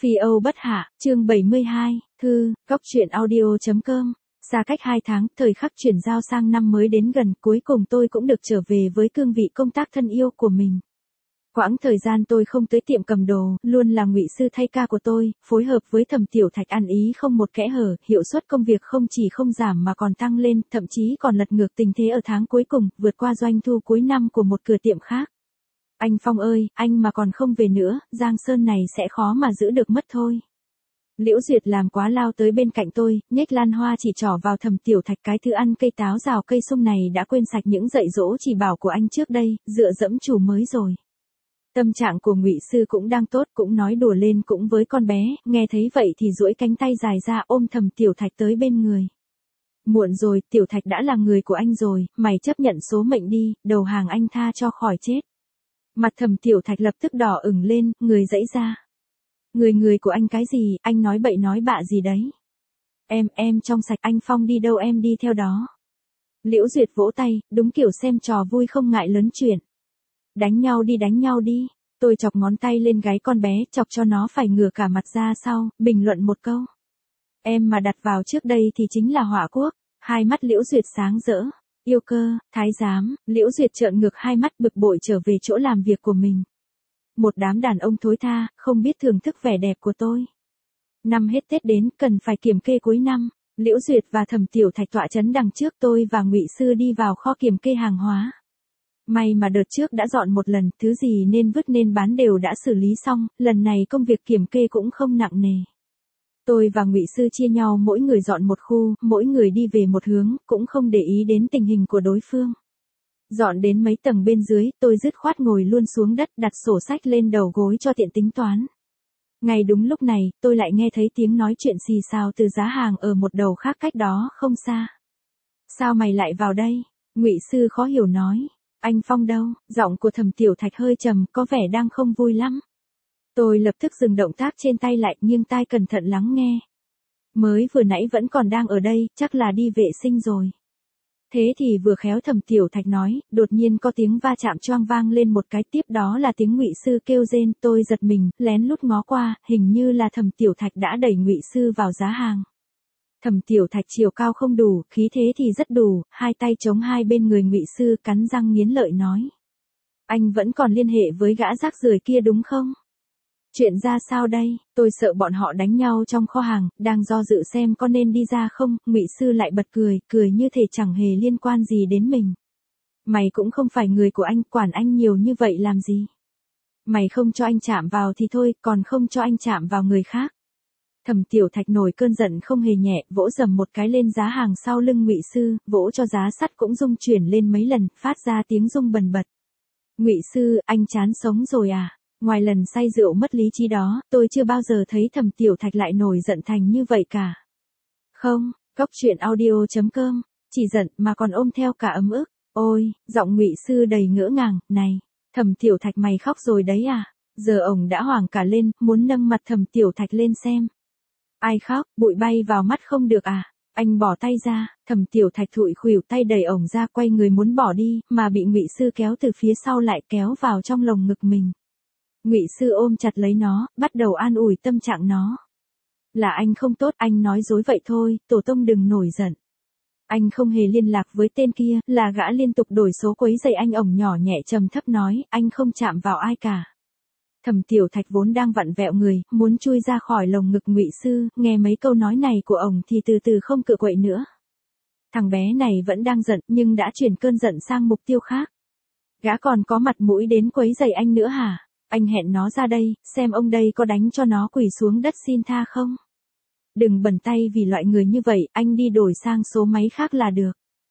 Phi Âu bất hạ, chương 72, thư, góc truyện audio.com. Xa cách 2 tháng, thời khắc chuyển giao sang năm mới đến gần, cuối cùng tôi cũng được trở về với cương vị công tác thân yêu của mình. Quãng thời gian tôi không tới tiệm cầm đồ, luôn là Ngụy Sư thay ca của tôi, phối hợp với Thẩm Tiểu Thạch ăn ý không một kẽ hở, hiệu suất công việc không chỉ không giảm mà còn tăng lên, thậm chí còn lật ngược tình thế ở tháng cuối cùng, vượt qua doanh thu cuối năm của một cửa tiệm khác. Anh Phong ơi, anh mà còn không về nữa, Giang Sơn này sẽ khó mà giữ được mất thôi. Liễu Duyệt làm quá lao tới bên cạnh tôi, nhếch lan hoa chỉ trỏ vào Thẩm Tiểu Thạch, cái thứ ăn cây táo rào cây sung này đã quên sạch những dạy dỗ chỉ bảo của anh trước đây, dựa dẫm chủ mới rồi. Tâm trạng của Ngụy Sư cũng đang tốt, cũng nói đùa lên cũng với con bé, nghe thấy vậy thì duỗi cánh tay dài ra ôm Thẩm Tiểu Thạch tới bên người. Muộn rồi, Tiểu Thạch đã là người của anh rồi, mày chấp nhận số mệnh đi, đầu hàng anh tha cho khỏi chết. Mặt Thẩm Tiểu Thạch lập tức đỏ ửng lên, người giãy ra. Người của anh cái gì, anh nói bậy nói bạ gì đấy. Em trong sạch, anh Phong đi đâu em đi theo đó. Liễu Duyệt vỗ tay, đúng kiểu xem trò vui không ngại lớn chuyện. Đánh nhau đi. Tôi chọc ngón tay lên gáy con bé, chọc cho nó phải ngửa cả mặt ra sau, bình luận một câu. Em mà đặt vào trước đây thì chính là họa quốc. Hai mắt Liễu Duyệt sáng rỡ. Yêu cơ, thái giám, Liễu Duyệt trợn ngược hai mắt bực bội trở về chỗ làm việc của mình. Một đám đàn ông thối tha, không biết thưởng thức vẻ đẹp của tôi. Năm hết Tết đến, cần phải kiểm kê cuối năm. Liễu Duyệt và Thẩm Tiểu Thạch tọa trấn đằng trước, tôi và Ngụy Sư đi vào kho kiểm kê hàng hóa. May mà đợt trước đã dọn một lần, thứ gì nên vứt nên bán đều đã xử lý xong, lần này công việc kiểm kê cũng không nặng nề. Tôi và Ngụy Sư chia nhau mỗi người dọn một khu, mỗi người đi về một hướng, cũng không để ý đến tình hình của đối phương. Dọn đến mấy tầng bên dưới, tôi dứt khoát ngồi luôn xuống đất, đặt sổ sách lên đầu gối cho tiện tính toán. Ngay đúng lúc này, tôi lại nghe thấy tiếng nói chuyện xì xào từ giá hàng ở một đầu khác cách đó không xa. Sao mày lại vào đây? Ngụy Sư khó hiểu nói. Anh Phong đâu? Giọng của Thẩm Tiểu Thạch hơi trầm, có vẻ đang không vui lắm. Tôi lập tức dừng động tác trên tay lại, nghiêng tai cẩn thận lắng nghe. Mới vừa nãy vẫn còn đang ở đây, chắc là đi vệ sinh rồi. Thế thì vừa khéo Thẩm Tiểu Thạch nói, đột nhiên có tiếng va chạm choang vang lên một cái, tiếp đó là tiếng Ngụy Sư kêu rên, tôi giật mình, lén lút ngó qua, hình như là Thẩm Tiểu Thạch đã đẩy Ngụy Sư vào giá hàng. Thẩm Tiểu Thạch chiều cao không đủ, khí thế thì rất đủ, hai tay chống hai bên người Ngụy Sư, cắn răng nghiến lợi nói. Anh vẫn còn liên hệ với gã rác rưởi kia đúng không? Chuyện ra sao đây? Tôi sợ bọn họ đánh nhau trong kho hàng, đang do dự xem có nên đi ra không, Ngụy Sư lại bật cười, cười như thể chẳng hề liên quan gì đến mình. Mày cũng không phải người của anh, quản anh nhiều như vậy làm gì? Mày không cho anh chạm vào thì thôi, còn không cho anh chạm vào người khác. Thẩm Tiểu Thạch nổi cơn giận không hề nhẹ, vỗ dầm một cái lên giá hàng sau lưng Ngụy Sư, vỗ cho giá sắt cũng rung chuyển lên mấy lần, phát ra tiếng rung bần bật. Ngụy Sư, anh chán sống rồi à? Ngoài lần say rượu mất lý trí đó, tôi chưa bao giờ thấy Thẩm Tiểu Thạch lại nổi giận thành như vậy cả. Không, góc truyện audio.com, chỉ giận mà còn ôm theo cả ấm ức. Ôi, giọng Ngụy Sư đầy ngỡ ngàng, này, Thẩm Tiểu Thạch mày khóc rồi đấy à? Giờ ổng đã hoảng cả lên, muốn nâng mặt Thẩm Tiểu Thạch lên xem. Ai khóc, bụi bay vào mắt không được à? Anh bỏ tay ra, Thẩm Tiểu Thạch thụi khuỷu tay đẩy ổng ra, quay người muốn bỏ đi, mà bị Ngụy Sư kéo từ phía sau lại kéo vào trong lồng ngực mình. Ngụy Sư ôm chặt lấy nó, bắt đầu an ủi tâm trạng nó. Là anh không tốt, anh nói dối vậy thôi, tổ tông đừng nổi giận. Anh không hề liên lạc với tên kia, là gã liên tục đổi số quấy rầy anh, ổng nhỏ nhẹ trầm thấp nói, anh không chạm vào ai cả. Thẩm Tiểu Thạch vốn đang vặn vẹo người, muốn chui ra khỏi lồng ngực Ngụy Sư, nghe mấy câu nói này của ổng thì từ từ không cựa quậy nữa. Thằng bé này vẫn đang giận, nhưng đã chuyển cơn giận sang mục tiêu khác. Gã còn có mặt mũi đến quấy rầy anh nữa hả? Anh hẹn nó ra đây, xem ông đây có đánh cho nó quỳ xuống đất xin tha không? Đừng bẩn tay vì loại người như vậy, anh đi đổi sang số máy khác là được.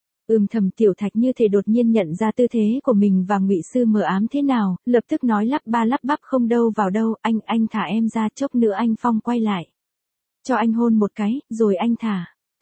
Thẩm Tiểu Thạch như thể đột nhiên nhận ra tư thế của mình và Ngụy Sư mờ ám thế nào, lập tức nói lắp ba lắp bắp không đâu vào đâu, anh thả em ra, chốc nữa anh Phong quay lại. Cho anh hôn một cái, rồi anh thả.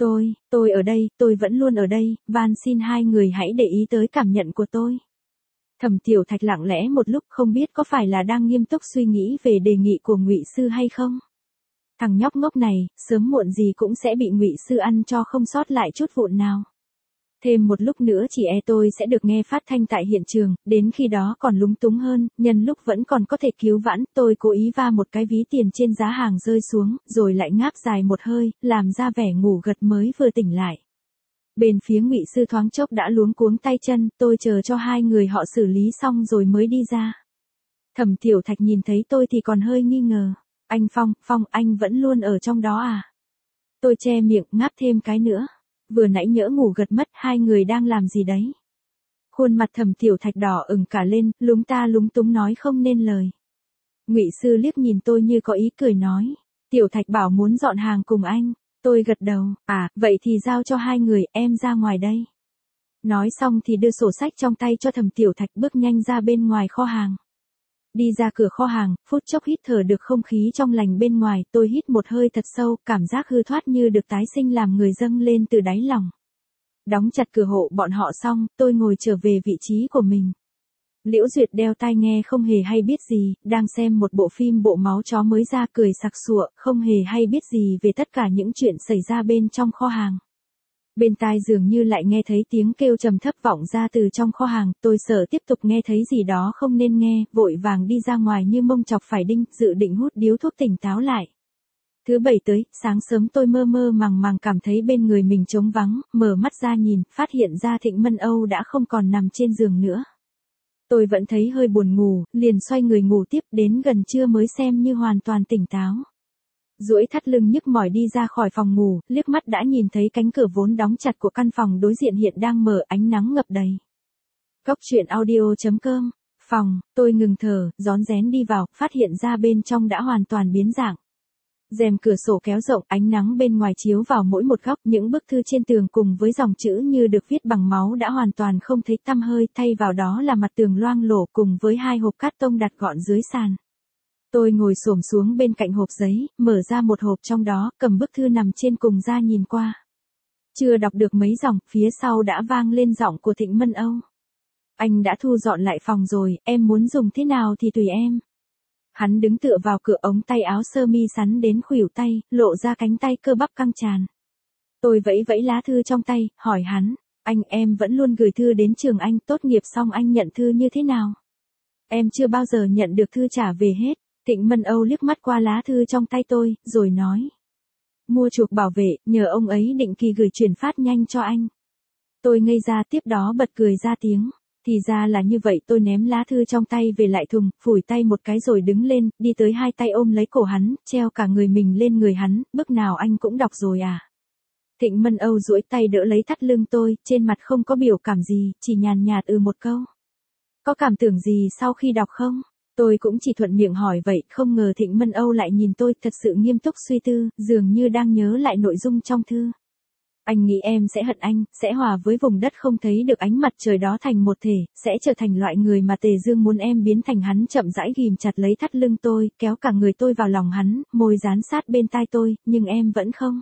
Tôi ở đây, tôi vẫn luôn ở đây, van xin hai người hãy để ý tới cảm nhận của tôi. Thẩm Tiểu Thạch lặng lẽ một lúc, không biết có phải là đang nghiêm túc suy nghĩ về đề nghị của Ngụy Sư hay không. Thằng nhóc ngốc này, sớm muộn gì cũng sẽ bị Ngụy Sư ăn cho không sót lại chút vụn nào. Thêm một lúc nữa chỉ tôi sẽ được nghe phát thanh tại hiện trường, đến khi đó còn lúng túng hơn, nhân lúc vẫn còn có thể cứu vãn, tôi cố ý va một cái ví tiền trên giá hàng rơi xuống, rồi lại ngáp dài một hơi, làm ra vẻ ngủ gật mới vừa tỉnh lại. Bên phía Ngụy Sư thoáng chốc đã luống cuống tay chân, tôi chờ cho hai người họ xử lý xong rồi mới đi ra. Thẩm Tiểu Thạch nhìn thấy tôi thì còn hơi nghi ngờ. Anh Phong, anh vẫn luôn ở trong đó à? Tôi che miệng, ngáp thêm cái nữa. Vừa nãy nhỡ ngủ gật mất, hai người đang làm gì đấy? Khuôn mặt Thẩm Tiểu Thạch đỏ ửng cả lên, lúng ta lúng túng nói không nên lời. Ngụy Sư liếc nhìn tôi như có ý cười nói. Tiểu Thạch bảo muốn dọn hàng cùng anh. Tôi gật đầu, vậy thì giao cho hai người, em ra ngoài đây. Nói xong thì đưa sổ sách trong tay cho Thẩm Tiểu Thạch bước nhanh ra bên ngoài kho hàng. Đi ra cửa kho hàng, phút chốc hít thở được không khí trong lành bên ngoài, tôi hít một hơi thật sâu, cảm giác hư thoát như được tái sinh làm người dâng lên từ đáy lòng. Đóng chặt cửa hộ bọn họ xong, tôi ngồi trở về vị trí của mình. Liễu Duyệt đeo tai nghe không hề hay biết gì, đang xem một bộ phim bộ máu chó mới ra cười sặc sụa, không hề hay biết gì về tất cả những chuyện xảy ra bên trong kho hàng. Bên tai dường như lại nghe thấy tiếng kêu trầm thấp vọng ra từ trong kho hàng, tôi sợ tiếp tục nghe thấy gì đó không nên nghe, vội vàng đi ra ngoài như mông chọc phải đinh, dự định hút điếu thuốc tỉnh táo lại. Thứ bảy tới, sáng sớm tôi mơ mơ màng màng cảm thấy bên người mình trống vắng, mở mắt ra nhìn, phát hiện ra Thịnh Mân Âu đã không còn nằm trên giường nữa. Tôi vẫn thấy hơi buồn ngủ, liền xoay người ngủ tiếp, đến gần trưa mới xem như hoàn toàn tỉnh táo. Duỗi thắt lưng nhức mỏi đi ra khỏi phòng ngủ, liếc mắt đã nhìn thấy cánh cửa vốn đóng chặt của căn phòng đối diện hiện đang mở, ánh nắng ngập đầy. Cốc truyện audio.com. Phòng, tôi ngừng thở, rón rén đi vào, phát hiện ra bên trong đã hoàn toàn biến dạng. Rèm cửa sổ kéo rộng, ánh nắng bên ngoài chiếu vào mỗi một góc, những bức thư trên tường cùng với dòng chữ như được viết bằng máu đã hoàn toàn không thấy tăm hơi, thay vào đó là mặt tường loang lổ cùng với hai hộp cát tông đặt gọn dưới sàn. Tôi ngồi xổm xuống bên cạnh hộp giấy, mở ra một hộp trong đó, cầm bức thư nằm trên cùng ra nhìn qua. Chưa đọc được mấy dòng, phía sau đã vang lên giọng của Thịnh Mân Âu. Anh đã thu dọn lại phòng rồi, em muốn dùng thế nào thì tùy em. Hắn đứng tựa vào cửa, ống tay áo sơ mi sắn đến khuỷu tay, lộ ra cánh tay cơ bắp căng tràn. Tôi vẫy vẫy lá thư trong tay, hỏi hắn, em vẫn luôn gửi thư đến trường anh, tốt nghiệp xong anh nhận thư như thế nào? Em chưa bao giờ nhận được thư trả về hết. Thịnh Mân Âu liếc mắt qua lá thư trong tay tôi, rồi nói. Mua chuộc bảo vệ, nhờ ông ấy định kỳ gửi chuyển phát nhanh cho anh. Tôi ngây ra, tiếp đó bật cười ra tiếng. Thì ra là như vậy, tôi ném lá thư trong tay về lại thùng, phủi tay một cái rồi đứng lên, đi tới hai tay ôm lấy cổ hắn, treo cả người mình lên người hắn, bức nào anh cũng đọc rồi à? Thịnh Mân Âu duỗi tay đỡ lấy thắt lưng tôi, trên mặt không có biểu cảm gì, chỉ nhàn nhạt một câu. Có cảm tưởng gì sau khi đọc không? Tôi cũng chỉ thuận miệng hỏi vậy, không ngờ Thịnh Mân Âu lại nhìn tôi thật sự nghiêm túc suy tư, dường như đang nhớ lại nội dung trong thư. Anh nghĩ em sẽ hận anh, sẽ hòa với vùng đất không thấy được ánh mặt trời đó thành một thể, sẽ trở thành loại người mà Tề Dương muốn em biến thành. Hắn chậm rãi ghim chặt lấy thắt lưng tôi, kéo cả người tôi vào lòng hắn, môi dán sát bên tai tôi, nhưng em vẫn không.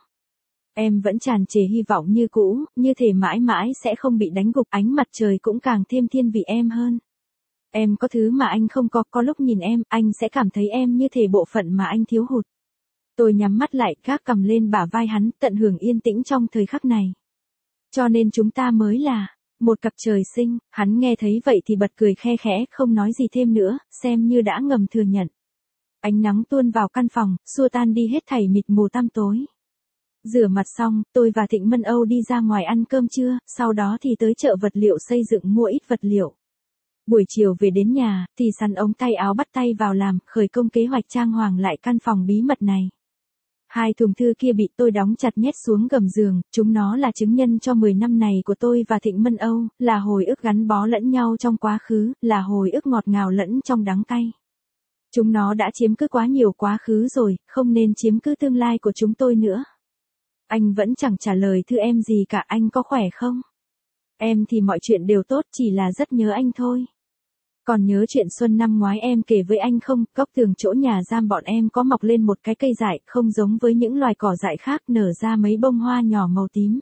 Em vẫn tràn trề hy vọng như cũ, như thể mãi mãi sẽ không bị đánh gục, ánh mặt trời cũng càng thêm thiên vị em hơn. Em có thứ mà anh không có lúc nhìn em, anh sẽ cảm thấy em như thể bộ phận mà anh thiếu hụt. Tôi nhắm mắt lại, gác cầm lên bả vai hắn, tận hưởng yên tĩnh trong thời khắc này. Cho nên chúng ta mới là một cặp trời sinh. Hắn nghe thấy vậy thì bật cười khe khẽ, không nói gì thêm nữa, xem như đã ngầm thừa nhận. Ánh nắng tuôn vào căn phòng, xua tan đi hết thảy mịt mù tăm tối. Rửa mặt xong, tôi và Thịnh Mân Âu đi ra ngoài ăn cơm trưa, sau đó thì tới chợ vật liệu xây dựng mua ít vật liệu. Buổi chiều về đến nhà, thì sắn ống tay áo bắt tay vào làm, khởi công kế hoạch trang hoàng lại căn phòng bí mật này. Hai thùng thư kia bị tôi đóng chặt nhét xuống gầm giường, chúng nó là chứng nhân cho 10 năm này của tôi và Thịnh Mân Âu, là hồi ức gắn bó lẫn nhau trong quá khứ, là hồi ức ngọt ngào lẫn trong đắng cay. Chúng nó đã chiếm cứ quá nhiều quá khứ rồi, không nên chiếm cứ tương lai của chúng tôi nữa. Anh vẫn chẳng trả lời thư em gì cả, anh có khỏe không? Em thì mọi chuyện đều tốt, chỉ là rất nhớ anh thôi. Còn nhớ chuyện xuân năm ngoái em kể với anh không, góc tường chỗ nhà giam bọn em có mọc lên một cái cây dại, không giống với những loài cỏ dại khác, nở ra mấy bông hoa nhỏ màu tím.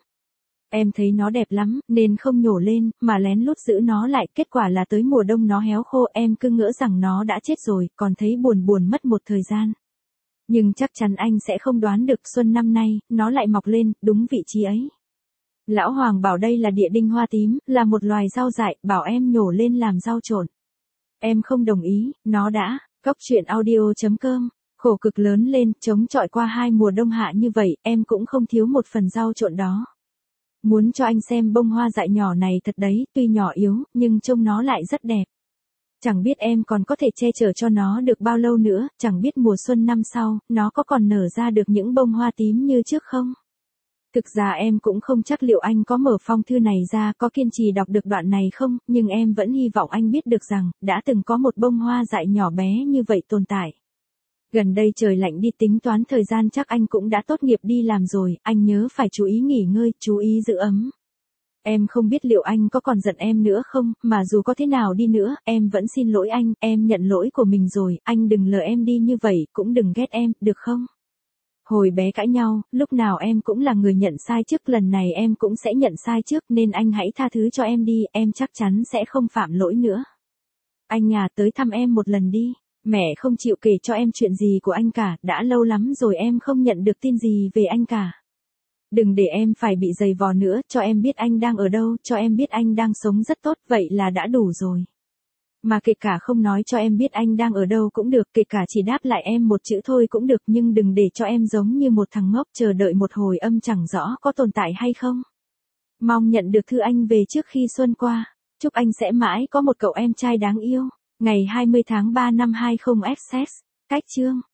Em thấy nó đẹp lắm, nên không nhổ lên, mà lén lút giữ nó lại, kết quả là tới mùa đông nó héo khô, em cứ ngỡ rằng nó đã chết rồi, còn thấy buồn mất một thời gian. Nhưng chắc chắn anh sẽ không đoán được, xuân năm nay, nó lại mọc lên, đúng vị trí ấy. Lão Hoàng bảo đây là địa đinh hoa tím, là một loài rau dại, bảo em nhổ lên làm rau trộn. Em không đồng ý, nó đã, Góc truyện audio.com, khổ cực lớn lên, chống chọi qua 2 mùa đông hạ như vậy, em cũng không thiếu một phần rau trộn đó. Muốn cho anh xem bông hoa dại nhỏ này thật đấy, tuy nhỏ yếu, nhưng trông nó lại rất đẹp. Chẳng biết em còn có thể che chở cho nó được bao lâu nữa, chẳng biết mùa xuân năm sau, nó có còn nở ra được những bông hoa tím như trước không? Thực ra em cũng không chắc liệu anh có mở phong thư này ra, có kiên trì đọc được đoạn này không, nhưng em vẫn hy vọng anh biết được rằng, đã từng có một bông hoa dại nhỏ bé như vậy tồn tại. Gần đây trời lạnh đi, tính toán thời gian chắc anh cũng đã tốt nghiệp đi làm rồi, anh nhớ phải chú ý nghỉ ngơi, chú ý giữ ấm. Em không biết liệu anh có còn giận em nữa không, mà dù có thế nào đi nữa, em vẫn xin lỗi anh, em nhận lỗi của mình rồi, anh đừng lờ em đi như vậy, cũng đừng ghét em, được không? Hồi bé cãi nhau, lúc nào em cũng là người nhận sai trước, lần này em cũng sẽ nhận sai trước, nên anh hãy tha thứ cho em đi, em chắc chắn sẽ không phạm lỗi nữa. Anh à, tới thăm em một lần đi. Mẹ không chịu kể cho em chuyện gì của anh cả, đã lâu lắm rồi em không nhận được tin gì về anh cả. Đừng để em phải bị giày vò nữa, cho em biết anh đang ở đâu, cho em biết anh đang sống rất tốt, vậy là đã đủ rồi. Mà kể cả không nói cho em biết anh đang ở đâu cũng được, kể cả chỉ đáp lại em một chữ thôi cũng được, nhưng đừng để cho em giống như một thằng ngốc chờ đợi một hồi âm chẳng rõ có tồn tại hay không. Mong nhận được thư anh về trước khi xuân qua. Chúc anh sẽ mãi có một cậu em trai đáng yêu. Ngày 20 tháng 3 năm 20XX. Cách chương